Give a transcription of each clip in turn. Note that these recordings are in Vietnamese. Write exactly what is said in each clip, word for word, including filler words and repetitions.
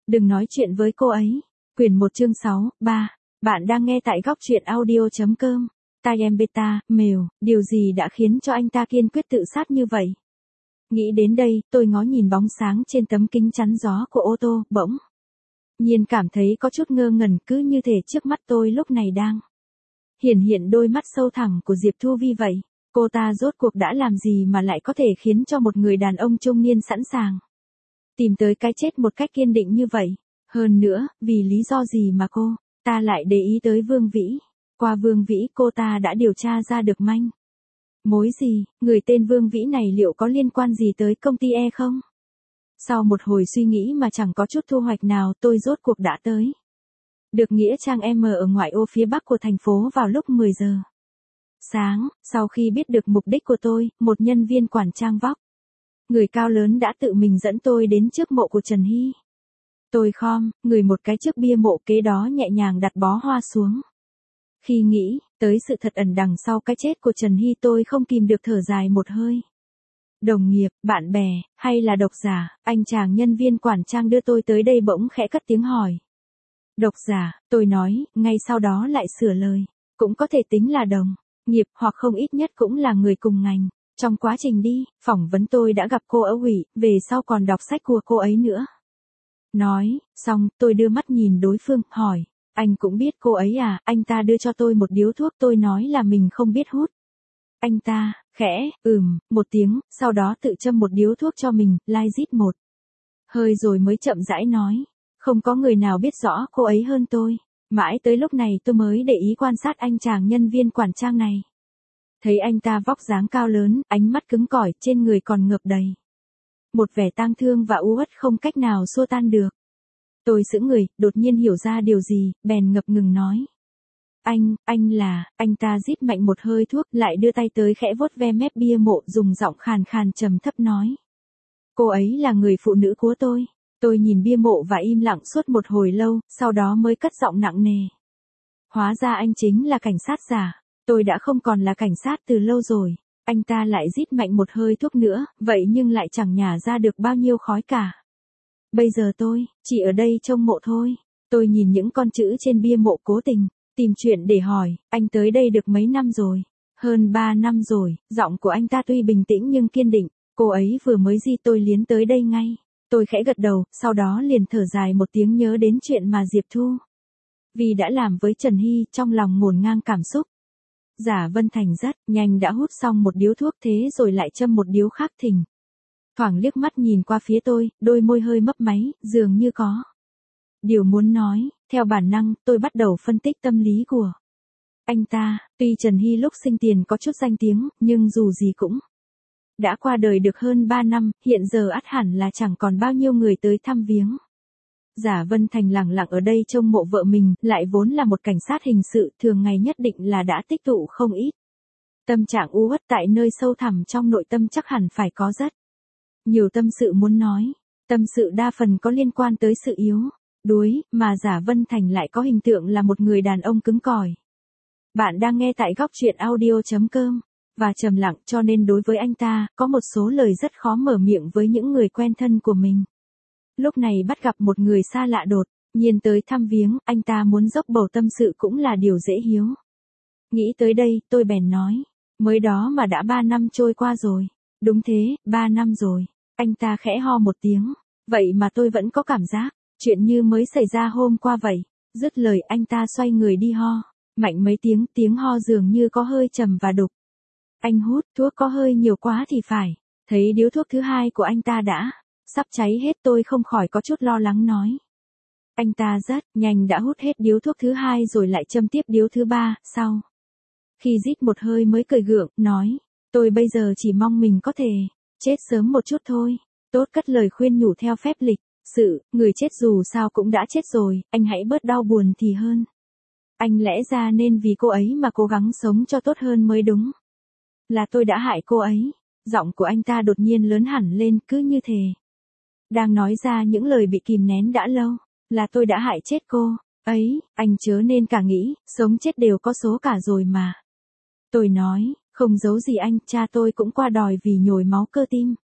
Đừng nói chuyện với cô ấy. Quyển một chương sáu, ba. Bạn đang nghe tại góc truyện audio.com. Tai em beta, mèo, điều gì đã khiến cho anh ta kiên quyết tự sát như vậy? Nghĩ đến đây, tôi ngó nhìn bóng sáng trên tấm kính chắn gió của ô tô, bỗng nhiên cảm thấy có chút ngơ ngẩn, cứ như thể trước mắt tôi lúc này đang hiển hiện đôi mắt sâu thẳm của Diệp Thu Vi vậy. Cô ta rốt cuộc đã làm gì mà lại có thể khiến cho một người đàn ông trung niên sẵn sàng tìm tới cái chết một cách kiên định như vậy? Hơn nữa, vì lý do gì mà cô ta lại để ý tới Vương Vĩ? Qua Vương Vĩ cô ta đã điều tra ra được manh mối gì? Người tên Vương Vĩ này liệu có liên quan gì tới công ty E không? Sau một hồi suy nghĩ mà chẳng có chút thu hoạch nào, tôi rốt cuộc đã tới được nghĩa trang M ở ngoại ô phía bắc của thành phố vào lúc mười giờ sáng. Sau khi biết được mục đích của tôi, một nhân viên quản trang vóc người cao lớn đã tự mình dẫn tôi đến trước mộ của Trần Hy. Tôi khom người một cái trước bia mộ, kế đó nhẹ nhàng đặt bó hoa xuống. Khi nghĩ tới sự thật ẩn đằng sau cái chết của Trần Hy, tôi không kìm được thở dài một hơi. Đồng nghiệp, bạn bè, hay là độc giả? Anh chàng nhân viên quản trang đưa tôi tới đây bỗng khẽ cất tiếng hỏi. Độc giả, tôi nói, ngay sau đó lại sửa lời. Cũng có thể tính là đồng nghiệp, hoặc không ít nhất cũng là người cùng ngành. Trong quá trình đi phỏng vấn tôi đã gặp cô ở Ủy, về sau còn đọc sách của cô ấy nữa. Nói xong, tôi đưa mắt nhìn đối phương, hỏi, anh cũng biết cô ấy à? Anh ta đưa cho tôi một điếu thuốc, tôi nói là mình không biết hút. Anh ta khẽ ừm một tiếng, sau đó tự châm một điếu thuốc cho mình, lai rít một hơi rồi mới chậm rãi nói, không có người nào biết rõ cô ấy hơn tôi. Mãi tới lúc này tôi mới để ý quan sát anh chàng nhân viên quản trang này. Thấy anh ta vóc dáng cao lớn, ánh mắt cứng cỏi, trên người còn ngập đầy một vẻ tang thương và u uất không cách nào xua tan được. Tôi sững người, đột nhiên hiểu ra điều gì, bèn ngập ngừng nói. Anh, anh là, anh ta rít mạnh một hơi thuốc, lại đưa tay tới khẽ vuốt ve mép bia mộ, dùng giọng khàn khàn trầm thấp nói. Cô ấy là người phụ nữ của tôi. Tôi nhìn bia mộ và im lặng suốt một hồi lâu, sau đó mới cất giọng nặng nề. Hóa ra anh chính là cảnh sát giả. Tôi đã không còn là cảnh sát từ lâu rồi. Anh ta lại rít mạnh một hơi thuốc nữa, vậy nhưng lại chẳng nhả ra được bao nhiêu khói cả. Bây giờ tôi chỉ ở đây trông mộ thôi. Tôi nhìn những con chữ trên bia mộ, cố tình tìm chuyện để hỏi, anh tới đây được mấy năm rồi? Hơn ba năm rồi. Giọng của anh ta tuy bình tĩnh nhưng kiên định. Cô ấy vừa mới di tôi liến tới đây ngay. Tôi khẽ gật đầu, sau đó liền thở dài một tiếng, nhớ đến chuyện mà Diệp Thu vì đã làm với Trần Hy, trong lòng ngổn ngang cảm xúc. Giả Vân Thành rất nhanh đã hút xong một điếu thuốc, thế rồi lại châm một điếu khác, thỉnh thoảng liếc mắt nhìn qua phía tôi, đôi môi hơi mấp máy, dường như có điều muốn nói. Theo bản năng, tôi bắt đầu phân tích tâm lý của anh ta. Tuy Trần Hy lúc sinh tiền có chút danh tiếng, nhưng dù gì cũng đã qua đời được hơn ba năm, hiện giờ ắt hẳn là chẳng còn bao nhiêu người tới thăm viếng. Giả Vân Thành lẳng lặng ở đây trông mộ vợ mình, lại vốn là một cảnh sát hình sự, thường ngày nhất định là đã tích tụ không ít tâm trạng u uất tại nơi sâu thẳm trong nội tâm, chắc hẳn phải có rất nhiều tâm sự muốn nói. Tâm sự đa phần có liên quan tới sự yếu đuối, mà Giả Vân Thành lại có hình tượng là một người đàn ông cứng cỏi. Bạn đang nghe tại góc truyện audio.com. Và trầm lặng, cho nên đối với anh ta, có một số lời rất khó mở miệng với những người quen thân của mình. Lúc này bắt gặp một người xa lạ đột nhiên tới thăm viếng, anh ta muốn dốc bầu tâm sự cũng là điều dễ hiếu. Nghĩ tới đây, tôi bèn nói, mới đó mà đã ba năm trôi qua rồi. Đúng thế, ba năm rồi. Anh ta khẽ ho một tiếng, vậy mà tôi vẫn có cảm giác chuyện như mới xảy ra hôm qua vậy. Dứt lời anh ta xoay người đi ho mạnh mấy tiếng, tiếng ho dường như có hơi trầm và đục. Anh hút thuốc có hơi nhiều quá thì phải. Thấy điếu thuốc thứ hai của anh ta đã sắp cháy hết, tôi không khỏi có chút lo lắng nói. Anh ta rất nhanh đã hút hết điếu thuốc thứ hai rồi lại châm tiếp điếu thứ ba, sau khi rít một hơi mới cười gượng, nói, tôi bây giờ chỉ mong mình có thể chết sớm một chút thôi. Tốt cất lời khuyên nhủ theo phép lịch sự, người chết dù sao cũng đã chết rồi, anh hãy bớt đau buồn thì hơn. Anh lẽ ra nên vì cô ấy mà cố gắng sống cho tốt hơn mới đúng. Là tôi đã hại cô ấy. Giọng của anh ta đột nhiên lớn hẳn lên, cứ như thế đang nói ra những lời bị kìm nén đã lâu. Là tôi đã hại chết cô ấy, anh chớ nên cả nghĩ, sống chết đều có số cả rồi mà. Tôi nói, không giấu gì anh, cha tôi cũng qua đòi vì nhồi máu cơ tim.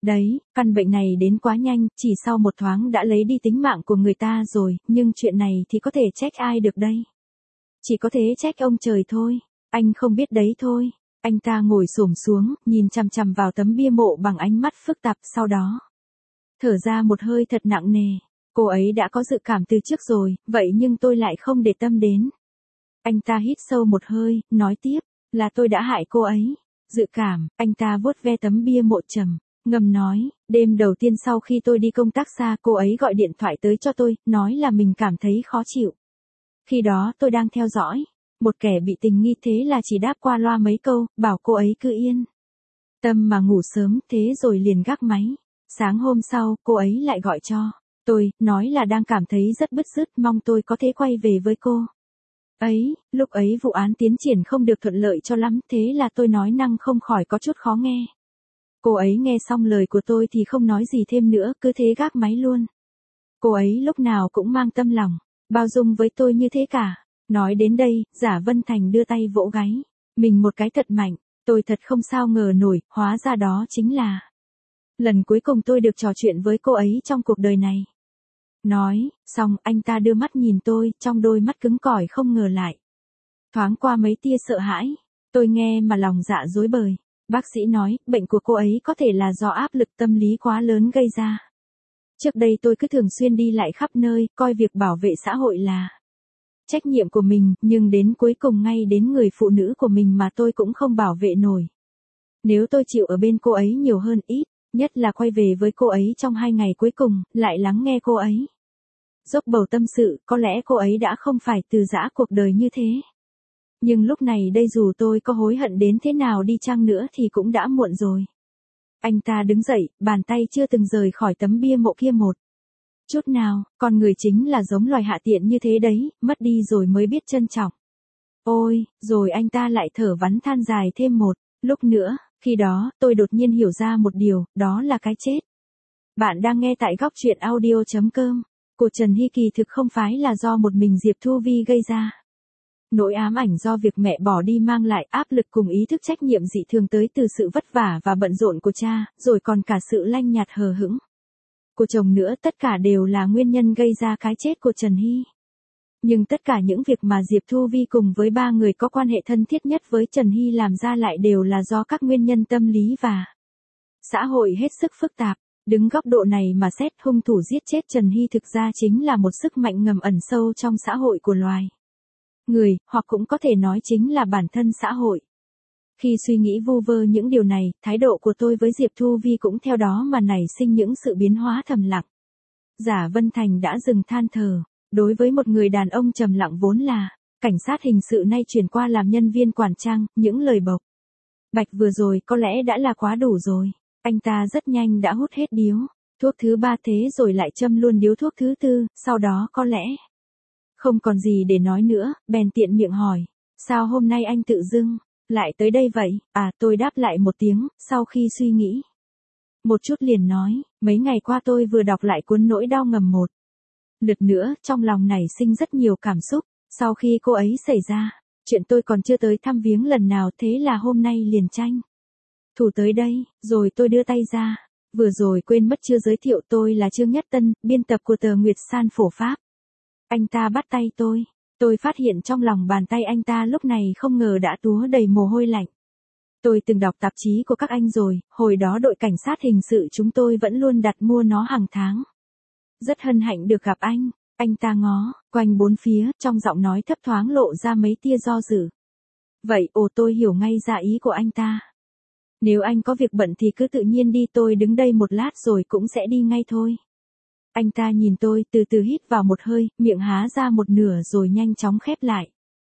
Đấy, căn bệnh này đến quá nhanh, chỉ sau một thoáng đã lấy đi tính mạng của người ta rồi, nhưng chuyện này thì có thể trách ai được đây? Chỉ có thể trách ông trời thôi, anh không biết đấy thôi. Anh ta ngồi xổm xuống, nhìn chằm chằm vào tấm bia mộ bằng ánh mắt phức tạp, sau đó thở ra một hơi thật nặng nề. Cô ấy đã có dự cảm từ trước rồi, vậy nhưng tôi lại không để tâm đến. Anh ta hít sâu một hơi, nói tiếp, là tôi đã hại cô ấy. Dự cảm, anh ta vuốt ve tấm bia mộ trầm, ngầm nói, đêm đầu tiên sau khi tôi đi công tác xa, cô ấy gọi điện thoại tới cho tôi, nói là mình cảm thấy khó chịu. Khi đó tôi đang theo dõi, một kẻ bị tình nghi, thế là chỉ đáp qua loa mấy câu, bảo cô ấy cứ yên tâm mà ngủ sớm, thế rồi liền gác máy. Sáng hôm sau, cô ấy lại gọi cho tôi, nói là đang cảm thấy rất bứt rứt, mong tôi có thể quay về với cô ấy. Lúc ấy vụ án tiến triển không được thuận lợi cho lắm, thế là tôi nói năng không khỏi có chút khó nghe. Cô ấy nghe xong lời của tôi thì không nói gì thêm nữa, cứ thế gác máy luôn. Cô ấy lúc nào cũng mang tâm lòng bao dung với tôi như thế cả. Nói đến đây, Giả Vân Thành đưa tay vỗ gáy mình một cái thật mạnh. Tôi thật không sao ngờ nổi, hóa ra đó chính là lần cuối cùng tôi được trò chuyện với cô ấy trong cuộc đời này. Nói xong, anh ta đưa mắt nhìn tôi, trong đôi mắt cứng cỏi không ngờ lại thoáng qua mấy tia sợ hãi. Tôi nghe mà lòng dạ rối bời. Bác sĩ nói, bệnh của cô ấy có thể là do áp lực tâm lý quá lớn gây ra. Trước đây tôi cứ thường xuyên đi lại khắp nơi, coi việc bảo vệ xã hội là trách nhiệm của mình, nhưng đến cuối cùng ngay đến người phụ nữ của mình mà tôi cũng không bảo vệ nổi. Nếu tôi chịu ở bên cô ấy nhiều hơn ít, nhất là quay về với cô ấy trong hai ngày cuối cùng, lại lắng nghe cô ấy dốc bầu tâm sự, có lẽ cô ấy đã không phải từ giã cuộc đời như thế. Nhưng lúc này đây dù tôi có hối hận đến thế nào đi chăng nữa thì cũng đã muộn rồi. Anh ta đứng dậy, bàn tay chưa từng rời khỏi tấm bia mộ kia một chút nào. Con người chính là giống loài hạ tiện như thế đấy, mất đi rồi mới biết trân trọng. Ôi, rồi anh ta lại thở vắn than dài thêm một lúc nữa. Khi đó, tôi đột nhiên hiểu ra một điều, đó là cái chết. Bạn đang nghe tại góc truyện audio chấm com. Của Trần Hy kỳ thực không phải là do một mình Diệp Thu Vi gây ra. Nỗi ám ảnh do việc mẹ bỏ đi mang lại áp lực cùng ý thức trách nhiệm dị thường tới từ sự vất vả và bận rộn của cha, rồi còn cả sự lanh nhạt hờ hững của chồng nữa, tất cả đều là nguyên nhân gây ra cái chết của Trần Hy. Nhưng tất cả những việc mà Diệp Thu Vi cùng với ba người có quan hệ thân thiết nhất với Trần Hy làm ra lại đều là do các nguyên nhân tâm lý và xã hội hết sức phức tạp. Đứng góc độ này mà xét, hung thủ giết chết Trần Hy thực ra chính là một sức mạnh ngầm ẩn sâu trong xã hội của loài người, hoặc cũng có thể nói chính là bản thân xã hội. Khi suy nghĩ vu vơ những điều này, thái độ của tôi với Diệp Thu Vi cũng theo đó mà nảy sinh những sự biến hóa thầm lặng. Giả Vân Thành đã dừng than thở. Đối với một người đàn ông trầm lặng vốn là cảnh sát hình sự nay chuyển qua làm nhân viên quản trang, những lời bộc bạch vừa rồi có lẽ đã là quá đủ rồi. Anh ta rất nhanh đã hút hết điếu thuốc thứ ba, thế rồi lại châm luôn điếu thuốc thứ tư, sau đó có lẽ không còn gì để nói nữa, bèn tiện miệng hỏi, sao hôm nay anh tự dưng lại tới đây vậy? À, tôi đáp lại một tiếng, sau khi suy nghĩ một chút liền nói, mấy ngày qua tôi vừa đọc lại cuốn Nỗi đau ngầm một lượt nữa, trong lòng nảy sinh rất nhiều cảm xúc. Sau khi cô ấy xảy ra chuyện, tôi còn chưa tới thăm viếng lần nào, thế là hôm nay liền tranh thủ tới đây. Rồi tôi đưa tay ra, vừa rồi quên mất chưa giới thiệu, tôi là Trương Nhất Tân, biên tập của tờ Nguyệt San phổ Pháp. Anh ta bắt tay tôi, tôi phát hiện trong lòng bàn tay anh ta lúc này không ngờ đã túa đầy mồ hôi lạnh. Tôi từng đọc tạp chí của các anh rồi, hồi đó đội cảnh sát hình sự chúng tôi vẫn luôn đặt mua nó hàng tháng. Rất hân hạnh được gặp anh. Anh ta ngó quanh bốn phía, trong giọng nói thấp thoáng lộ ra mấy tia do dự. Vậy, ồ, tôi hiểu ngay ra ý của anh ta. Nếu anh có việc bận thì cứ tự nhiên đi, tôi đứng đây một lát rồi cũng sẽ đi ngay thôi. Anh ta nhìn tôi, từ từ hít vào một hơi, miệng há ra một nửa rồi nhanh chóng khép lại.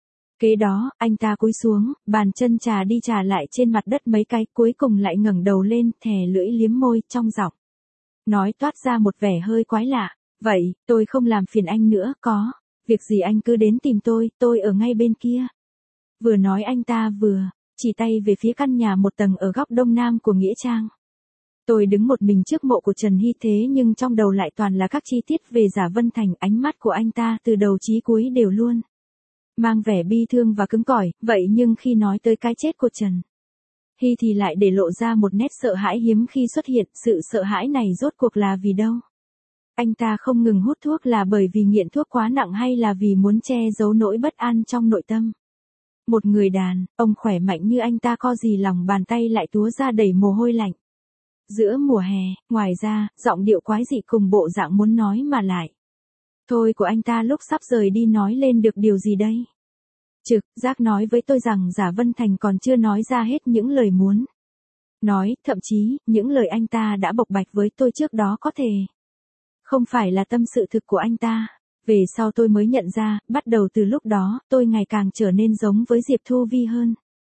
Kế đó, anh ta cúi xuống, bàn chân trà đi trà lại trên mặt đất mấy cái, cuối cùng lại ngẩng đầu lên, thè lưỡi liếm môi, trong giọng nói toát ra một vẻ hơi quái lạ. Vậy, tôi không làm phiền anh nữa, có việc gì anh cứ đến tìm tôi, tôi ở ngay bên kia. Vừa nói anh ta vừa chỉ tay về phía căn nhà một tầng ở góc đông nam của nghĩa trang. Tôi đứng một mình trước mộ của Trần Hy, thế nhưng trong đầu lại toàn là các chi tiết về Giả Vân Thành. Ánh mắt của anh ta từ đầu chí cuối đều luôn mang vẻ bi thương và cứng cỏi. Vậy nhưng khi nói tới cái chết của Trần Hy thì lại để lộ ra một nét sợ hãi hiếm khi xuất hiện, sự sợ hãi này rốt cuộc là vì đâu? Anh ta không ngừng hút thuốc là bởi vì nghiện thuốc quá nặng hay là vì muốn che giấu nỗi bất an trong nội tâm? Một người đàn, ông khỏe mạnh như anh ta có gì lòng bàn tay lại túa ra đầy mồ hôi lạnh. Giữa mùa hè, ngoài ra, giọng điệu quái dị cùng bộ dạng muốn nói mà lại. Thôi của anh ta lúc sắp rời đi nói lên được điều gì đây? Trực giác nói với tôi rằng Giả Vân Thành còn chưa nói ra hết những lời muốn nói, thậm chí, những lời anh ta đã bộc bạch với tôi trước đó có thể không phải là tâm sự thực của anh ta. Về sau tôi mới nhận ra, bắt đầu từ lúc đó, tôi ngày càng trở nên giống với Diệp Thu Vi hơn.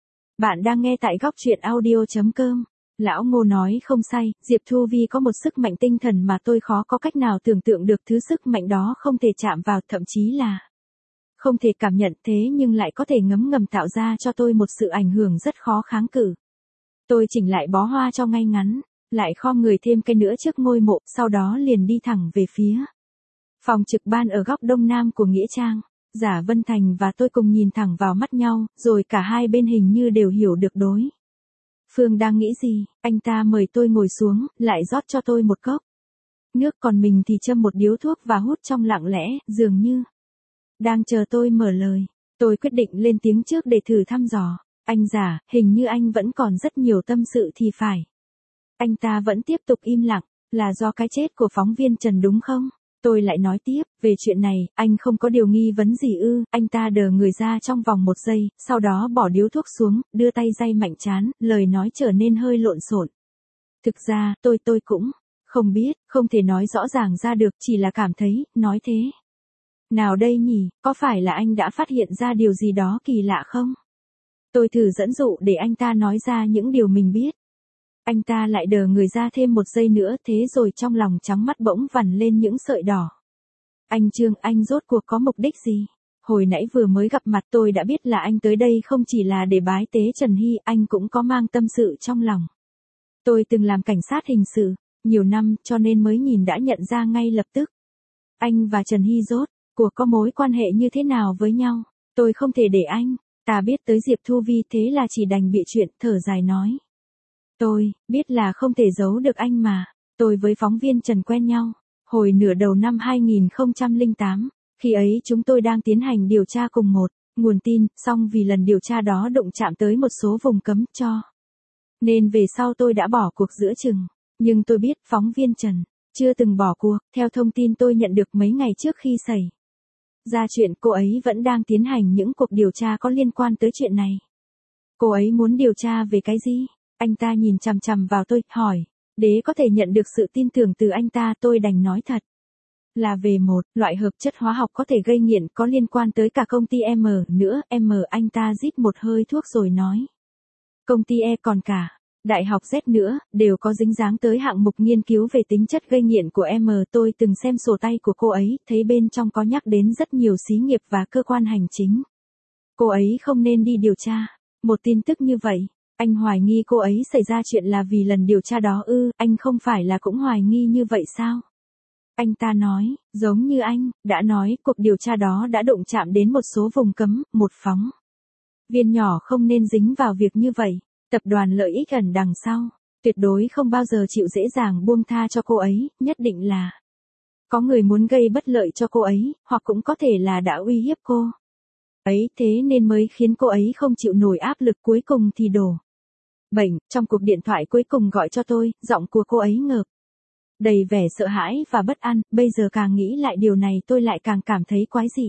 Bạn đang nghe tại góc truyện audio.com. Lão Ngô nói không sai, Diệp Thu Vi có một sức mạnh tinh thần mà tôi khó có cách nào tưởng tượng được, thứ sức mạnh đó không thể chạm vào, thậm chí là không thể cảm nhận, thế nhưng lại có thể ngấm ngầm tạo ra cho tôi một sự ảnh hưởng rất khó kháng cự. Tôi chỉnh lại bó hoa cho ngay ngắn, lại khom người thêm cây nữa trước ngôi mộ, sau đó liền đi thẳng về phía phòng trực ban ở góc đông nam của nghĩa trang. Giả Vân Thành và tôi cùng nhìn thẳng vào mắt nhau, rồi cả hai bên hình như đều hiểu được đối phương đang nghĩ gì. Anh ta mời tôi ngồi xuống, lại rót cho tôi một cốc nước, còn mình thì châm một điếu thuốc và hút trong lặng lẽ, dường như đang chờ tôi mở lời. Tôi quyết định lên tiếng trước để thử thăm dò. Anh Giả, hình như anh vẫn còn rất nhiều tâm sự thì phải. Anh ta vẫn tiếp tục im lặng, là do cái chết của phóng viên Trần đúng không? Tôi lại nói tiếp, về chuyện này, anh không có điều nghi vấn gì ư? Anh ta đờ người ra trong vòng một giây, sau đó bỏ điếu thuốc xuống, đưa tay day mạnh trán, lời nói trở nên hơi lộn xộn. Thực ra, tôi tôi cũng không biết, không thể nói rõ ràng ra được, chỉ là cảm thấy, nói thế nào đây nhỉ, có phải là anh đã phát hiện ra điều gì đó kỳ lạ không? Tôi thử dẫn dụ để anh ta nói ra những điều mình biết. Anh ta lại đờ người ra thêm một giây nữa, thế rồi trong lòng trắng mắt bỗng vằn lên những sợi đỏ. Anh Trương, anh rốt cuộc có mục đích gì? Hồi nãy vừa mới gặp mặt tôi đã biết là anh tới đây không chỉ là để bái tế Trần Hy, anh cũng có mang tâm sự trong lòng. Tôi từng làm cảnh sát hình sự, nhiều năm, cho nên mới nhìn đã nhận ra ngay lập tức. Anh và Trần Hy rốt cuộc có mối quan hệ như thế nào với nhau? Tôi không thể để anh ta biết tới Diệp Thu Vi, thế là chỉ đành bịa chuyện, thở dài nói. Tôi biết là không thể giấu được anh mà. Tôi với phóng viên Trần quen nhau hồi nửa đầu năm hai nghìn không trăm lẻ tám, khi ấy chúng tôi đang tiến hành điều tra cùng một nguồn tin, song vì lần điều tra đó đụng chạm tới một số vùng cấm cho nên về sau tôi đã bỏ cuộc giữa chừng. Nhưng tôi biết phóng viên Trần chưa từng bỏ cuộc. Theo thông tin tôi nhận được mấy ngày trước khi xảy ra chuyện, cô ấy vẫn đang tiến hành những cuộc điều tra có liên quan tới chuyện này. Cô ấy muốn điều tra về cái gì? Anh ta nhìn chằm chằm vào tôi, hỏi. Để có thể nhận được sự tin tưởng từ anh ta, tôi đành nói thật là về một loại hợp chất hóa học có thể gây nghiện, có liên quan tới cả công ty M nữa. M, anh ta rít một hơi thuốc rồi nói. Công ty E còn cả Đại học Z nữa, đều có dính dáng tới hạng mục nghiên cứu về tính chất gây nghiện của M. Tôi từng xem sổ tay của cô ấy, thấy bên trong có nhắc đến rất nhiều xí nghiệp và cơ quan hành chính. Cô ấy không nên đi điều tra một tin tức như vậy. Anh hoài nghi cô ấy xảy ra chuyện là vì lần điều tra đó ư? Anh không phải là cũng hoài nghi như vậy sao? Anh ta nói, giống như anh đã nói, cuộc điều tra đó đã đụng chạm đến một số vùng cấm, một phóng viên nhỏ không nên dính vào việc như vậy. Tập đoàn lợi ích ẩn đằng sau, tuyệt đối không bao giờ chịu dễ dàng buông tha cho cô ấy, nhất định là có người muốn gây bất lợi cho cô ấy, hoặc cũng có thể là đã uy hiếp cô ấy, thế nên mới khiến cô ấy không chịu nổi áp lực, cuối cùng thì đổ bệnh. Trong cuộc điện thoại cuối cùng gọi cho tôi, giọng của cô ấy ngợp đầy vẻ sợ hãi và bất an. Bây giờ càng nghĩ lại điều này tôi lại càng cảm thấy quái dị.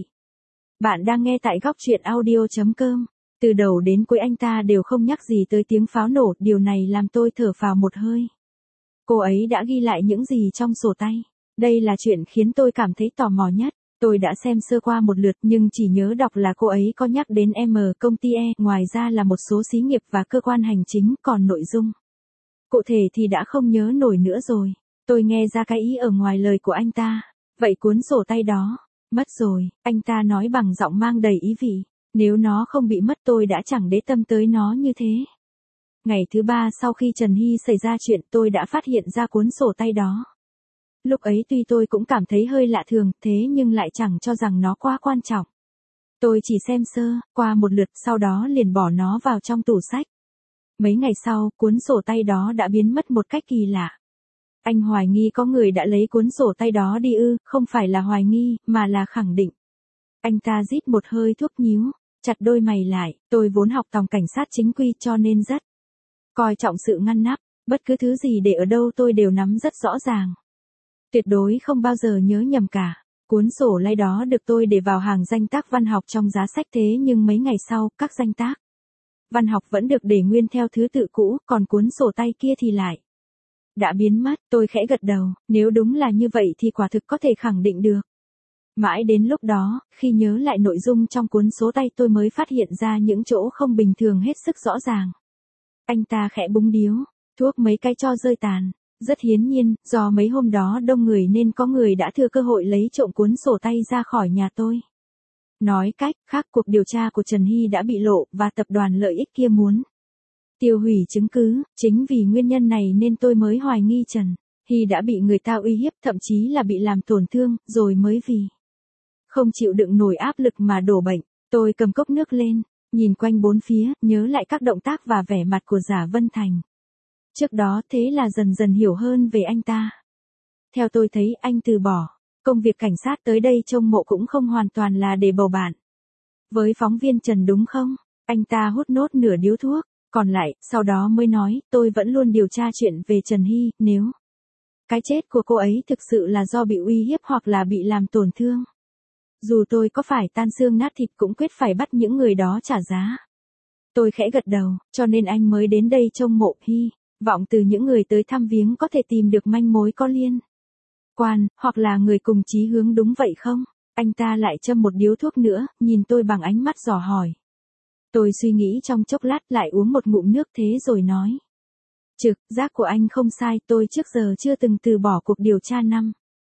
Bạn đang nghe tại góc truyện audio.com. Từ đầu đến cuối anh ta đều không nhắc gì tới tiếng pháo nổ, điều này làm tôi thở phào một hơi. Cô ấy đã ghi lại những gì trong sổ tay? Đây là chuyện khiến tôi cảm thấy tò mò nhất. Tôi đã xem sơ qua một lượt nhưng chỉ nhớ đọc là cô ấy có nhắc đến M, công ty E, ngoài ra là một số xí nghiệp và cơ quan hành chính, còn nội dung cụ thể thì đã không nhớ nổi nữa rồi. Tôi nghe ra cái ý ở ngoài lời của anh ta. Vậy cuốn sổ tay đó mất rồi, anh ta nói bằng giọng mang đầy ý vị. Nếu nó không bị mất tôi đã chẳng để tâm tới nó như thế. Ngày thứ ba sau khi Trần Hy xảy ra chuyện, tôi đã phát hiện ra cuốn sổ tay đó. Lúc ấy tuy tôi cũng cảm thấy hơi lạ thường, thế nhưng lại chẳng cho rằng nó quá quan trọng. Tôi chỉ xem sơ qua một lượt, sau đó liền bỏ nó vào trong tủ sách. Mấy ngày sau, cuốn sổ tay đó đã biến mất một cách kỳ lạ. Anh hoài nghi có người đã lấy cuốn sổ tay đó đi ư, không phải là hoài nghi, mà là khẳng định. Anh ta rít một hơi thuốc nhíu, chặt đôi mày lại, tôi vốn học tòng cảnh sát chính quy cho nên rất coi trọng sự ngăn nắp, bất cứ thứ gì để ở đâu tôi đều nắm rất rõ ràng. Tuyệt đối không bao giờ nhớ nhầm cả. Cuốn sổ lay đó được tôi để vào hàng danh tác văn học trong giá sách, thế nhưng mấy ngày sau, các danh tác văn học vẫn được để nguyên theo thứ tự cũ, còn cuốn sổ tay kia thì lại đã biến mất. Tôi khẽ gật đầu, nếu đúng là như vậy thì quả thực có thể khẳng định được. Mãi đến lúc đó, khi nhớ lại nội dung trong cuốn sổ tay tôi mới phát hiện ra những chỗ không bình thường hết sức rõ ràng. Anh ta khẽ búng điếu, thuốc mấy cái cho rơi tàn. Rất hiển nhiên, do mấy hôm đó đông người nên có người đã thừa cơ hội lấy trộm cuốn sổ tay ra khỏi nhà tôi. Nói cách khác, cuộc điều tra của Trần Hy đã bị lộ và tập đoàn lợi ích kia muốn tiêu hủy chứng cứ. Chính vì nguyên nhân này nên tôi mới hoài nghi Trần Hy đã bị người ta uy hiếp, thậm chí là bị làm tổn thương, rồi mới vì không chịu đựng nổi áp lực mà đổ bệnh. Tôi cầm cốc nước lên, nhìn quanh bốn phía, nhớ lại các động tác và vẻ mặt của Giả Vân Thành trước đó, thế là dần dần hiểu hơn về anh ta. Theo tôi thấy, anh từ bỏ công việc cảnh sát tới đây trông mộ cũng không hoàn toàn là để bầu bạn với phóng viên Trần đúng không? Anh ta hút nốt nửa điếu thuốc, còn lại, sau đó mới nói, tôi vẫn luôn điều tra chuyện về Trần Hy, nếu cái chết của cô ấy thực sự là do bị uy hiếp hoặc là bị làm tổn thương. Dù tôi có phải tan xương nát thịt cũng quyết phải bắt những người đó trả giá. Tôi khẽ gật đầu, cho nên anh mới đến đây trông mộ. Hy vọng từ những người tới thăm viếng có thể tìm được manh mối có liên quan, hoặc là người cùng chí hướng đúng vậy không? Anh ta lại châm một điếu thuốc nữa, nhìn tôi bằng ánh mắt dò hỏi. Tôi suy nghĩ trong chốc lát, lại uống một ngụm nước thế rồi nói. Trực giác của anh không sai, tôi trước giờ chưa từng từ bỏ cuộc điều tra năm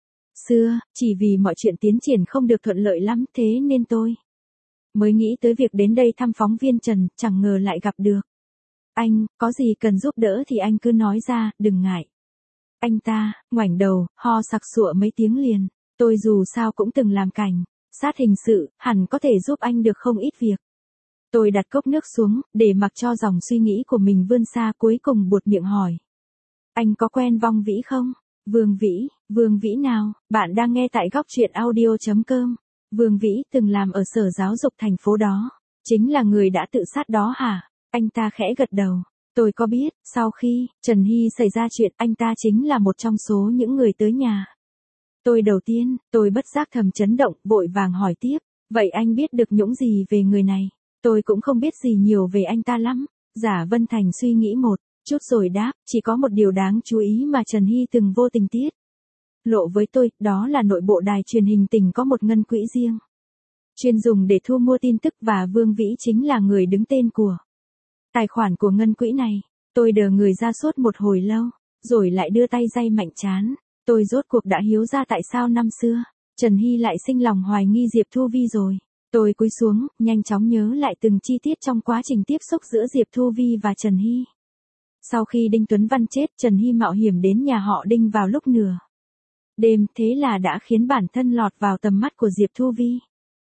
xưa, chỉ vì mọi chuyện tiến triển không được thuận lợi lắm, thế nên tôi mới nghĩ tới việc đến đây thăm phóng viên Trần, chẳng ngờ lại gặp được anh. Có gì cần giúp đỡ thì anh cứ nói ra, đừng ngại. Anh ta ngoảnh đầu, ho sặc sụa mấy tiếng liền. Tôi dù sao cũng từng làm cảnh sát hình sự, hẳn có thể giúp anh được không ít việc. Tôi đặt cốc nước xuống, để mặc cho dòng suy nghĩ của mình vươn xa, cuối cùng buột miệng hỏi. Anh có quen Vong Vĩ không? Vương Vĩ, Vương Vĩ nào? Bạn đang nghe tại góc truyện audio chấm com. Vương Vĩ từng làm ở sở giáo dục thành phố đó. Chính là người đã tự sát đó hả? Anh ta khẽ gật đầu. Tôi có biết, sau khi Trần Hy xảy ra chuyện, anh ta chính là một trong số những người tới nhà tôi đầu tiên. Tôi bất giác thầm chấn động, vội vàng hỏi tiếp. Vậy anh biết được những gì về người này? Tôi cũng không biết gì nhiều về anh ta lắm. Giả Vân Thành suy nghĩ một chút rồi đáp, chỉ có một điều đáng chú ý mà Trần Hy từng vô tình tiết lộ với tôi, đó là nội bộ đài truyền hình tỉnh có một ngân quỹ riêng, chuyên dùng để thu mua tin tức, và Vương Vĩ chính là người đứng tên của tài khoản của ngân quỹ này. Tôi đờ người ra suốt một hồi lâu, rồi lại đưa tay day mạnh trán. Tôi rốt cuộc đã hiểu ra tại sao năm xưa Trần Hy lại sinh lòng hoài nghi Diệp Thu Vi rồi. Tôi cúi xuống, nhanh chóng nhớ lại từng chi tiết trong quá trình tiếp xúc giữa Diệp Thu Vi và Trần Hy. Sau khi Đinh Tuấn Văn chết, Trần Hy mạo hiểm đến nhà họ Đinh vào lúc nửa đêm, thế là đã khiến bản thân lọt vào tầm mắt của Diệp Thu Vi.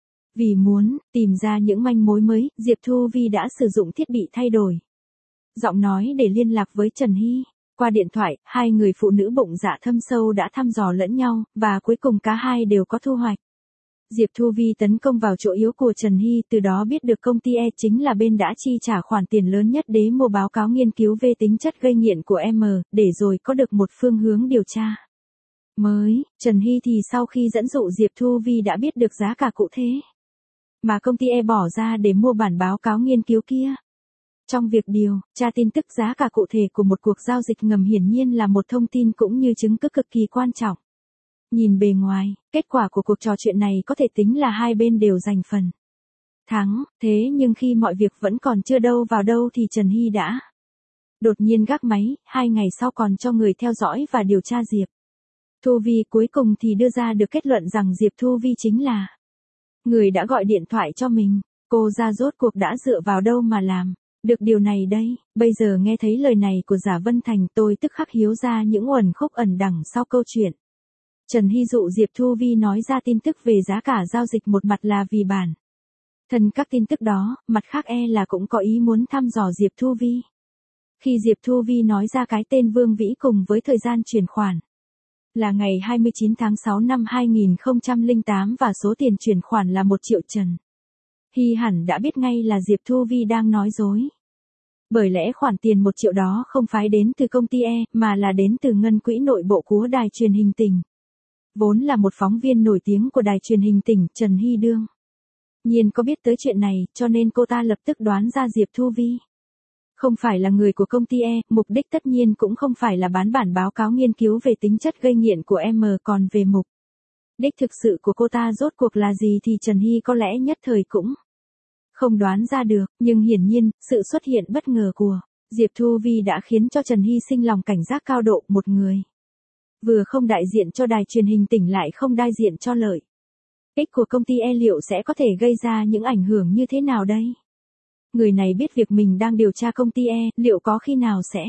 Vì muốn tìm ra những manh mối mới, Diệp Thu Vi đã sử dụng thiết bị thay đổi giọng nói để liên lạc với Trần Hy. Qua điện thoại, hai người phụ nữ bụng dạ thâm sâu đã thăm dò lẫn nhau, và cuối cùng cả hai đều có thu hoạch. Diệp Thu Vi tấn công vào chỗ yếu của Trần Hy, từ đó biết được công ty E chính là bên đã chi trả khoản tiền lớn nhất để mua báo cáo nghiên cứu về tính chất gây nghiện của M, để rồi có được một phương hướng điều tra mới. Trần Hy thì sau khi dẫn dụ Diệp Thu Vi đã biết được giá cả cụ thể mà công ty E bỏ ra để mua bản báo cáo nghiên cứu kia. Trong việc điều tra tin tức, giá cả cụ thể của một cuộc giao dịch ngầm hiển nhiên là một thông tin cũng như chứng cứ cực kỳ quan trọng. Nhìn bề ngoài, kết quả của cuộc trò chuyện này có thể tính là hai bên đều giành phần thắng, thế nhưng khi mọi việc vẫn còn chưa đâu vào đâu thì Trần Hy đã đột nhiên gác máy. Hai ngày sau còn cho người theo dõi và điều tra Diệp Thu Vi, cuối cùng thì đưa ra được kết luận rằng Diệp Thu Vi chính là người đã gọi điện thoại cho mình. Cô ra rốt cuộc đã dựa vào đâu mà làm được điều này đây? Bây giờ nghe thấy lời này của Giả Vân Thành, tôi tức khắc hiểu ra những uẩn khúc ẩn đằng sau câu chuyện. Trần Hy dụ Diệp Thu Vi nói ra tin tức về giá cả giao dịch, một mặt là vì bản thân các tin tức đó, mặt khác e là cũng có ý muốn thăm dò Diệp Thu Vi. Khi Diệp Thu Vi nói ra cái tên Vương Vĩ cùng với thời gian chuyển khoản là ngày hai mươi chín tháng sáu năm hai nghìn không trăm lẻ tám và số tiền chuyển khoản là một triệu, Trần Hy hẳn đã biết ngay là Diệp Thu Vi đang nói dối. Bởi lẽ khoản tiền một triệu đó không phải đến từ công ty E, mà là đến từ ngân quỹ nội bộ của đài truyền hình tỉnh. Vốn là một phóng viên nổi tiếng của đài truyền hình tỉnh, Trần Hy đương nhiên có biết tới chuyện này, cho nên cô ta lập tức đoán ra Diệp Thu Vi không phải là người của công ty E, mục đích tất nhiên cũng không phải là bán bản báo cáo nghiên cứu về tính chất gây nghiện của M, còn về mục đích thực sự của cô ta rốt cuộc là gì thì Trần Hy có lẽ nhất thời cũng không đoán ra được, nhưng hiển nhiên, sự xuất hiện bất ngờ của Diệp Thu Vi đã khiến cho Trần Hy sinh lòng cảnh giác cao độ, một người vừa không đại diện cho đài truyền hình tỉnh lại không đại diện cho lợi ích của công ty E liệu sẽ có thể gây ra những ảnh hưởng như thế nào đây? Người này biết việc mình đang điều tra công ty E, liệu có khi nào sẽ?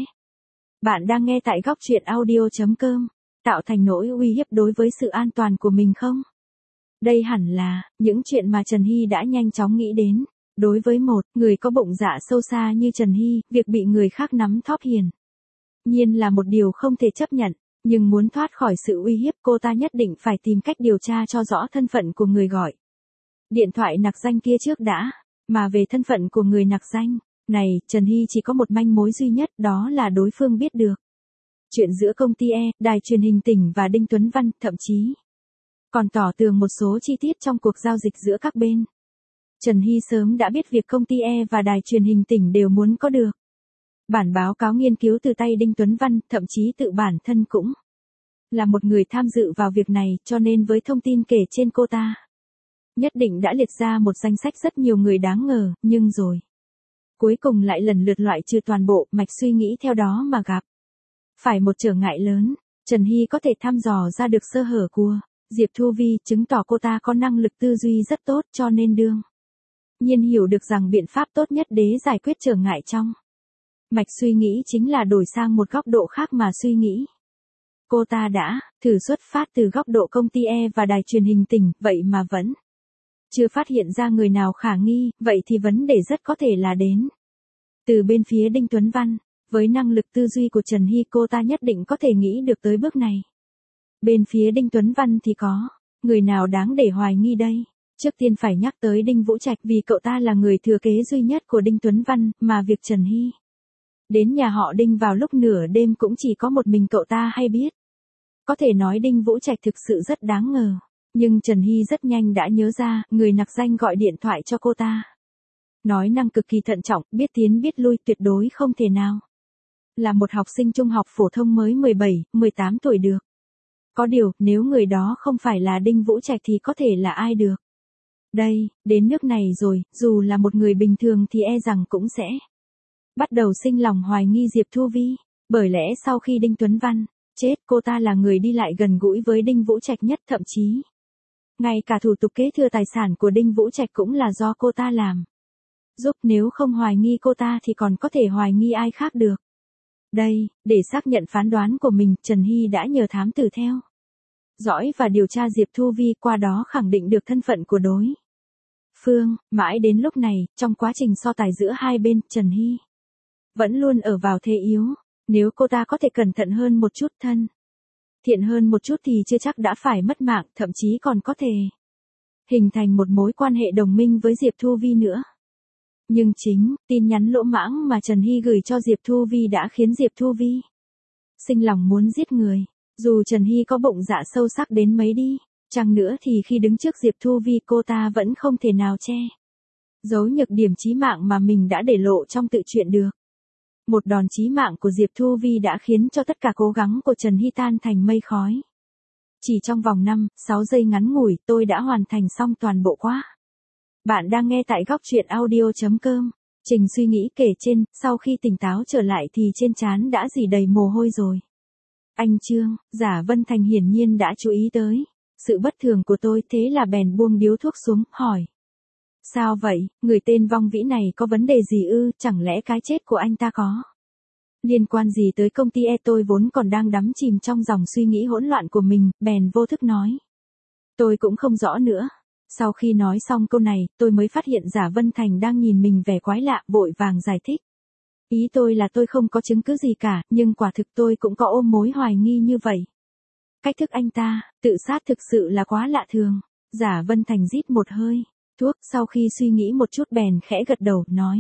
Bạn đang nghe tại góc truyện audio.com, tạo thành nỗi uy hiếp đối với sự an toàn của mình không? Đây hẳn là những chuyện mà Trần Hy đã nhanh chóng nghĩ đến. Đối với một người có bụng dạ sâu xa như Trần Hy, việc bị người khác nắm thóp hiển nhiên là một điều không thể chấp nhận. Nhưng muốn thoát khỏi sự uy hiếp, cô ta nhất định phải tìm cách điều tra cho rõ thân phận của người gọi điện thoại nặc danh kia trước đã. Mà về thân phận của người nặc danh này, Trần Hy chỉ có một manh mối duy nhất, đó là đối phương biết được chuyện giữa công ty E, đài truyền hình tỉnh và Đinh Tuấn Văn, thậm chí còn tỏ tường một số chi tiết trong cuộc giao dịch giữa các bên. Trần Hy sớm đã biết việc công ty E và đài truyền hình tỉnh đều muốn có được bản báo cáo nghiên cứu từ tay Đinh Tuấn Văn, thậm chí tự bản thân cũng là một người tham dự vào việc này, cho nên với thông tin kể trên cô ta nhất định đã liệt ra một danh sách rất nhiều người đáng ngờ, nhưng rồi cuối cùng lại lần lượt loại trừ toàn bộ, mạch suy nghĩ theo đó mà gặp phải một trở ngại lớn. Trần Hy có thể thăm dò ra được sơ hở của Diệp Thu Vi, chứng tỏ cô ta có năng lực tư duy rất tốt, cho nên đương nhiên hiểu được rằng biện pháp tốt nhất để giải quyết trở ngại trong mạch suy nghĩ chính là đổi sang một góc độ khác mà suy nghĩ. Cô ta đã thử xuất phát từ góc độ công ty E và đài truyền hình tỉnh, vậy mà vẫn chưa phát hiện ra người nào khả nghi, vậy thì vấn đề rất có thể là đến từ bên phía Đinh Tuấn Văn. Với năng lực tư duy của Trần Hy, cô ta nhất định có thể nghĩ được tới bước này. Bên phía Đinh Tuấn Văn thì có người nào đáng để hoài nghi đây? Trước tiên phải nhắc tới Đinh Vũ Trạch, vì cậu ta là người thừa kế duy nhất của Đinh Tuấn Văn, mà việc Trần Hy đến nhà họ Đinh vào lúc nửa đêm cũng chỉ có một mình cậu ta hay biết. Có thể nói Đinh Vũ Trạch thực sự rất đáng ngờ. Nhưng Trần Hy rất nhanh đã nhớ ra, người nặc danh gọi điện thoại cho cô ta nói năng cực kỳ thận trọng, biết tiến biết lui, tuyệt đối không thể nào là một học sinh trung học phổ thông mới mười bảy, mười tám tuổi được. Có điều, nếu người đó không phải là Đinh Vũ Trạch thì có thể là ai được? Đây, đến nước này rồi, dù là một người bình thường thì e rằng cũng sẽ bắt đầu sinh lòng hoài nghi Diệp Thu Vi. Bởi lẽ sau khi Đinh Tuấn Văn chết, cô ta là người đi lại gần gũi với Đinh Vũ Trạch nhất, thậm chí ngay cả thủ tục kế thừa tài sản của Đinh Vũ Trạch cũng là do cô ta làm giúp. Nếu không hoài nghi cô ta thì còn có thể hoài nghi ai khác được. Đây, để xác nhận phán đoán của mình, Trần Hy đã nhờ thám tử theo dõi và điều tra Diệp Thu Vi, qua đó khẳng định được thân phận của đối phương. Mãi đến lúc này, trong quá trình so tài giữa hai bên, Trần Hy vẫn luôn ở vào thế yếu. Nếu cô ta có thể cẩn thận hơn một chút, thân thiện hơn một chút thì chưa chắc đã phải mất mạng, thậm chí còn có thể hình thành một mối quan hệ đồng minh với Diệp Thu Vi nữa. Nhưng chính tin nhắn lỗ mãng mà Trần Hy gửi cho Diệp Thu Vi đã khiến Diệp Thu Vi sinh lòng muốn giết người. Dù Trần Hy có bụng dạ sâu sắc đến mấy đi chăng nữa thì khi đứng trước Diệp Thu Vi, cô ta vẫn không thể nào che giấu nhược điểm chí mạng mà mình đã để lộ trong tự truyện được. Một đòn chí mạng của Diệp Thu Vi đã khiến cho tất cả cố gắng của Trần Hy tan thành mây khói. Chỉ trong vòng năm, sáu giây ngắn ngủi, tôi đã hoàn thành xong toàn bộ quá. Bạn đang nghe tại góc truyện audio.com. Trình suy nghĩ kể trên, sau khi tỉnh táo trở lại thì trên trán đã rỉ đầy mồ hôi rồi. Anh Trương, Giả Vân Thành hiển nhiên đã chú ý tới sự bất thường của tôi, thế là bèn buông điếu thuốc xuống, hỏi. Sao vậy, người tên Vong Vĩ này có vấn đề gì ư, chẳng lẽ cái chết của anh ta có liên quan gì tới công ty E? Tôi vốn còn đang đắm chìm trong dòng suy nghĩ hỗn loạn của mình, bèn vô thức nói. Tôi cũng không rõ nữa. Sau khi nói xong câu này, tôi mới phát hiện Giả Vân Thành đang nhìn mình vẻ quái lạ, vội vàng giải thích. Ý tôi là tôi không có chứng cứ gì cả, nhưng quả thực tôi cũng có ôm mối hoài nghi như vậy. Cách thức anh ta, tự sát thực sự là quá lạ thường. Giả Vân Thành rít một hơi thuốc, sau khi suy nghĩ một chút bèn khẽ gật đầu, nói.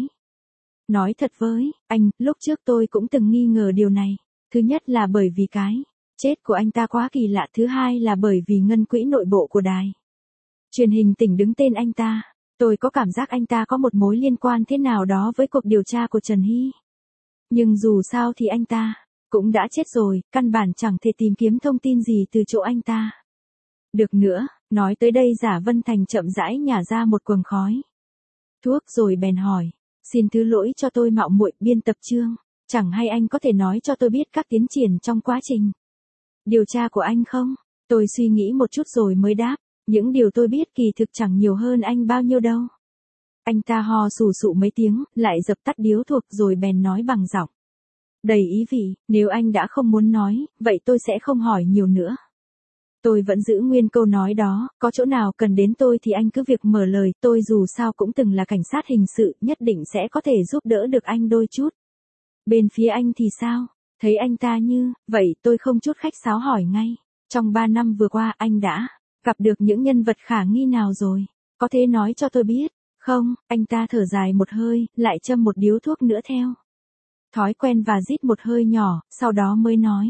Nói thật với anh, lúc trước tôi cũng từng nghi ngờ điều này. Thứ nhất là bởi vì cái chết của anh ta quá kỳ lạ, thứ hai là bởi vì ngân quỹ nội bộ của đài truyền hình tỉnh đứng tên anh ta. Tôi có cảm giác anh ta có một mối liên quan thế nào đó với cuộc điều tra của Trần Hy. Nhưng dù sao thì anh ta cũng đã chết rồi, căn bản chẳng thể tìm kiếm thông tin gì từ chỗ anh ta. Được nữa, nói tới đây Giả Vân Thành chậm rãi nhả ra một quầng khói thuốc rồi bèn hỏi. Xin thứ lỗi cho tôi mạo muội, biên tập Trương, chẳng hay anh có thể nói cho tôi biết các tiến triển trong quá trình điều tra của anh không? Tôi suy nghĩ một chút rồi mới đáp. Những điều tôi biết kỳ thực chẳng nhiều hơn anh bao nhiêu đâu. Anh ta ho sù sụ mấy tiếng, lại dập tắt điếu thuốc rồi bèn nói bằng giọng đầy ý vị, nếu anh đã không muốn nói, vậy tôi sẽ không hỏi nhiều nữa. Tôi vẫn giữ nguyên câu nói đó, có chỗ nào cần đến tôi thì anh cứ việc mở lời, tôi dù sao cũng từng là cảnh sát hình sự, nhất định sẽ có thể giúp đỡ được anh đôi chút. Bên phía anh thì sao? Thấy anh ta như vậy, tôi không chút khách sáo hỏi ngay. Trong ba năm vừa qua anh đã gặp được những nhân vật khả nghi nào rồi? Có thể nói cho tôi biết? Không, anh ta thở dài một hơi, lại châm một điếu thuốc nữa theo thói quen và rít một hơi nhỏ, sau đó mới nói.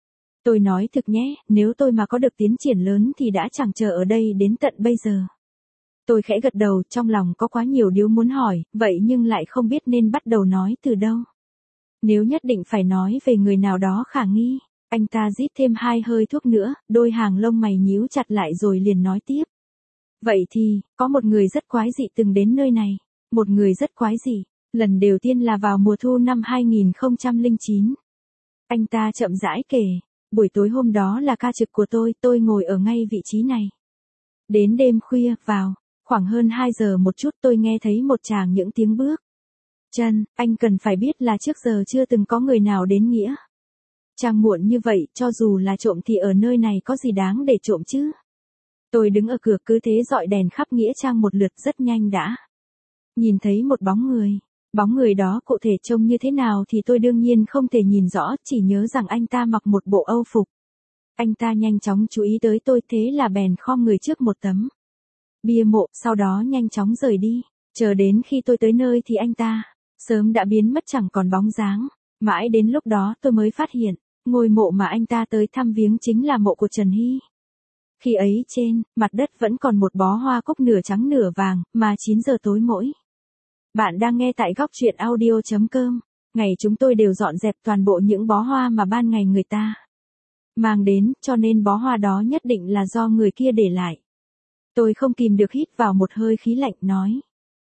Tôi nói thực nhé, nếu tôi mà có được tiến triển lớn thì đã chẳng chờ ở đây đến tận bây giờ. Tôi khẽ gật đầu, trong lòng có quá nhiều điều muốn hỏi, vậy nhưng lại không biết nên bắt đầu nói từ đâu. Nếu nhất định phải nói về người nào đó khả nghi, anh ta rít thêm hai hơi thuốc nữa, đôi hàng lông mày nhíu chặt lại rồi liền nói tiếp. Vậy thì, có một người rất quái dị từng đến nơi này. Một người rất quái dị. Lần đầu tiên là vào mùa thu năm hai nghìn không trăm lẻ chín. Anh ta chậm rãi kể. Buổi tối hôm đó là ca trực của tôi, tôi ngồi ở ngay vị trí này. Đến đêm khuya, vào, khoảng hơn hai giờ một chút tôi nghe thấy một tràng những tiếng bước chân, anh cần phải biết là trước giờ chưa từng có người nào đến nghĩa trang muộn như vậy, cho dù là trộm thì ở nơi này có gì đáng để trộm chứ. Tôi đứng ở cửa cứ thế dọi đèn khắp nghĩa trang một lượt, rất nhanh đã nhìn thấy một bóng người. Bóng người đó cụ thể trông như thế nào thì tôi đương nhiên không thể nhìn rõ, chỉ nhớ rằng anh ta mặc một bộ âu phục. Anh ta nhanh chóng chú ý tới tôi, thế là bèn khom người trước một tấm bia mộ, sau đó nhanh chóng rời đi. Chờ đến khi tôi tới nơi thì anh ta sớm đã biến mất chẳng còn bóng dáng. Mãi đến lúc đó tôi mới phát hiện, ngôi mộ mà anh ta tới thăm viếng chính là mộ của Trần Hy. Khi ấy trên mặt đất vẫn còn một bó hoa cúc nửa trắng nửa vàng, mà chín giờ tối mỗi. Bạn đang nghe tại góc truyện audio chấm com. Ngày chúng tôi đều dọn dẹp toàn bộ những bó hoa mà ban ngày người ta mang đến, cho nên bó hoa đó nhất định là do người kia để lại. Tôi không kìm được hít vào một hơi khí lạnh, nói.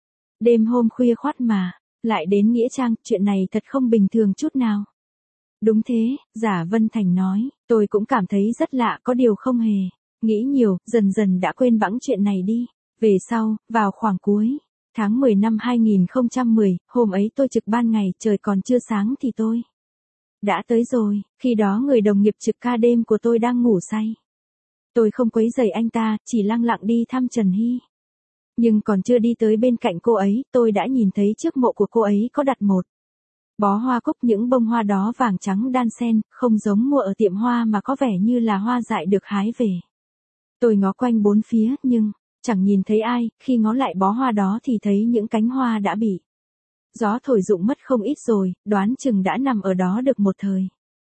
Đêm hôm khuya khoắt mà, lại đến nghĩa trang, chuyện này thật không bình thường chút nào. Đúng thế, Giả Vân Thành nói, tôi cũng cảm thấy rất lạ, có điều không hề nghĩ nhiều, dần dần đã quên bẵng chuyện này đi. Về sau, vào khoảng cuối tháng mười năm hai nghìn không trăm mười, hôm ấy tôi trực ban ngày, trời còn chưa sáng thì tôi đã tới rồi. Khi đó người đồng nghiệp trực ca đêm của tôi đang ngủ say. Tôi không quấy rầy anh ta, chỉ lặng lặng đi thăm Trần Hy. Nhưng còn chưa đi tới bên cạnh cô ấy, tôi đã nhìn thấy trước mộ của cô ấy có đặt một bó hoa cúc, những bông hoa đó vàng trắng đan xen, không giống mua ở tiệm hoa mà có vẻ như là hoa dại được hái về. Tôi ngó quanh bốn phía, nhưng chẳng nhìn thấy ai. Khi ngó lại bó hoa đó thì thấy những cánh hoa đã bị gió thổi rụng mất không ít rồi, đoán chừng đã nằm ở đó được một thời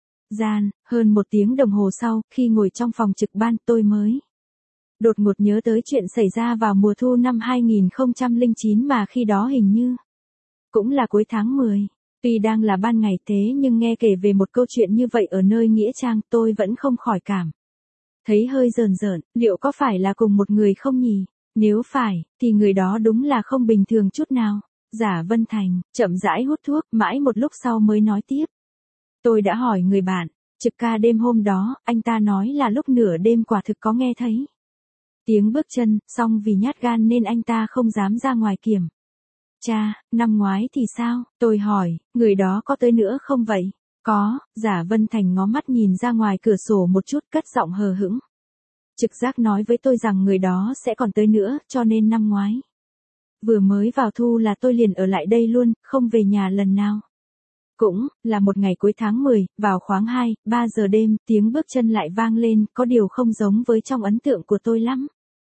gian. Hơn một tiếng đồng hồ sau, khi ngồi trong phòng trực ban, tôi mới đột ngột nhớ tới chuyện xảy ra vào mùa thu năm hai nghìn không trăm lẻ chín, mà khi đó hình như cũng là cuối tháng mười. Tuy đang là ban ngày thế nhưng nghe kể về một câu chuyện như vậy ở nơi nghĩa trang, tôi vẫn không khỏi cảm thấy hơi rờn rợn. Liệu có phải là cùng một người không nhỉ? Nếu phải, thì người đó đúng là không bình thường chút nào. Giả Vân Thành chậm rãi hút thuốc, mãi một lúc sau mới nói tiếp. Tôi đã hỏi người bạn trực ca đêm hôm đó, anh ta nói là lúc nửa đêm quả thực có nghe thấy tiếng bước chân, song vì nhát gan nên anh ta không dám ra ngoài kiểm tra. Năm ngoái thì sao? Tôi hỏi, người đó có tới nữa không vậy? Có. Giả Vân Thành ngó mắt nhìn ra ngoài cửa sổ một chút, cất giọng hờ hững. Trực giác nói với tôi rằng người đó sẽ còn tới nữa, cho nên năm ngoái vừa mới vào thu là tôi liền ở lại đây luôn, không về nhà lần nào. Cũng là một ngày cuối tháng mười, vào khoảng hai, ba giờ đêm, tiếng bước chân lại vang lên, có điều không giống với trong ấn tượng của tôi lắm.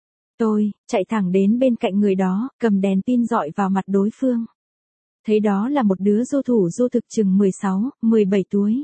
Tôi chạy thẳng đến bên cạnh người đó, cầm đèn pin dọi vào mặt đối phương. Thấy đó là một đứa du thủ du thực chừng mười sáu, mười bảy tuổi.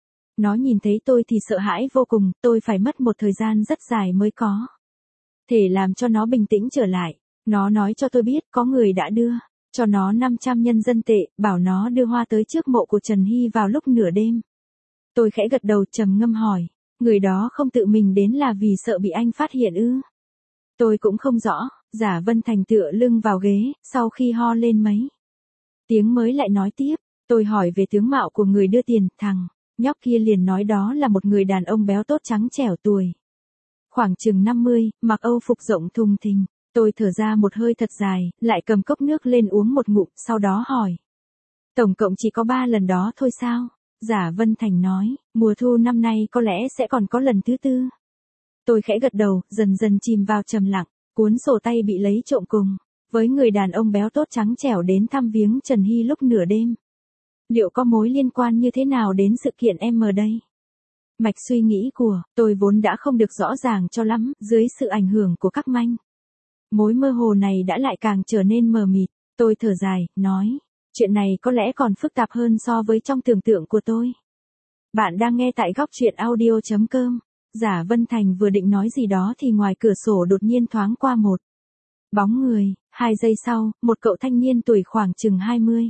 Nó nhìn thấy tôi thì sợ hãi vô cùng, tôi phải mất một thời gian rất dài mới có thể làm cho nó bình tĩnh trở lại. Nó nói cho tôi biết có người đã đưa cho nó năm trăm nhân dân tệ, bảo nó đưa hoa tới trước mộ của Trần Hy vào lúc nửa đêm. Tôi khẽ gật đầu trầm ngâm hỏi, người đó không tự mình đến là vì sợ bị anh phát hiện ư? Tôi cũng không rõ. Giả Vân Thành tựa lưng vào ghế, sau khi ho lên mấy tiếng mới lại nói tiếp. Tôi hỏi về tướng mạo của người đưa tiền, thằng nhóc kia liền nói đó là một người đàn ông béo tốt trắng trẻo tuổi khoảng chừng năm mươi, mặc âu phục rộng thùng thình. Tôi thở ra một hơi thật dài, lại cầm cốc nước lên uống một ngụm, sau đó hỏi. Tổng cộng chỉ có ba lần đó thôi sao? Giả Vân Thành nói, mùa thu năm nay có lẽ sẽ còn có lần thứ tư. Tôi khẽ gật đầu, dần dần chìm vào trầm lặng, cuốn sổ tay bị lấy trộm cùng với người đàn ông béo tốt trắng trẻo đến thăm viếng Trần Hy lúc nửa đêm. Liệu có mối liên quan như thế nào đến sự kiện em ở đây? Mạch suy nghĩ của tôi vốn đã không được rõ ràng cho lắm, dưới sự ảnh hưởng của các manh mối mơ hồ này đã lại càng trở nên mờ mịt. Tôi thở dài, nói, chuyện này có lẽ còn phức tạp hơn so với trong tưởng tượng của tôi. Bạn đang nghe tại góc truyện audio chấm com. Giả Vân Thành vừa định nói gì đó thì ngoài cửa sổ đột nhiên thoáng qua một bóng người. Hai giây sau, một cậu thanh niên tuổi khoảng chừng hai mươi,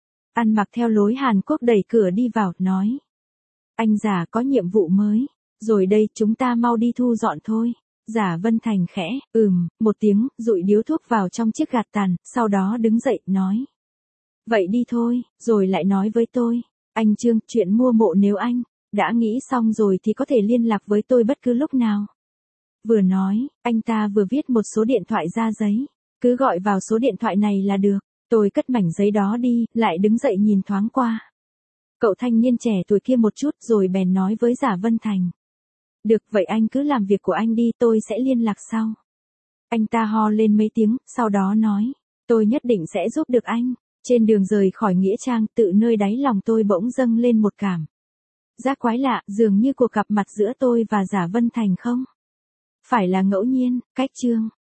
ăn mặc theo lối Hàn Quốc đẩy cửa đi vào, nói. Anh Giả có nhiệm vụ mới. Rồi đây, chúng ta mau đi thu dọn thôi. Giả Vân Thành khẽ, ừm, một tiếng, dụi điếu thuốc vào trong chiếc gạt tàn, sau đó đứng dậy, nói. Vậy đi thôi, rồi lại nói với tôi. Anh Trương, chuyện mua mộ nếu anh đã nghĩ xong rồi thì có thể liên lạc với tôi bất cứ lúc nào. Vừa nói, anh ta vừa viết một số điện thoại ra giấy. Cứ gọi vào số điện thoại này là được. Tôi cất mảnh giấy đó đi, lại đứng dậy nhìn thoáng qua cậu thanh niên trẻ tuổi kia một chút rồi bèn nói với Giả Vân Thành. Được, vậy anh cứ làm việc của anh đi, tôi sẽ liên lạc sau. Anh ta ho lên mấy tiếng, sau đó nói. Tôi nhất định sẽ giúp được anh. Trên đường rời khỏi Nghĩa Trang, tự nơi đáy lòng tôi bỗng dâng lên một cảm giác quái lạ, dường như cuộc gặp mặt giữa tôi và Giả Vân Thành không phải là ngẫu nhiên. Cách chương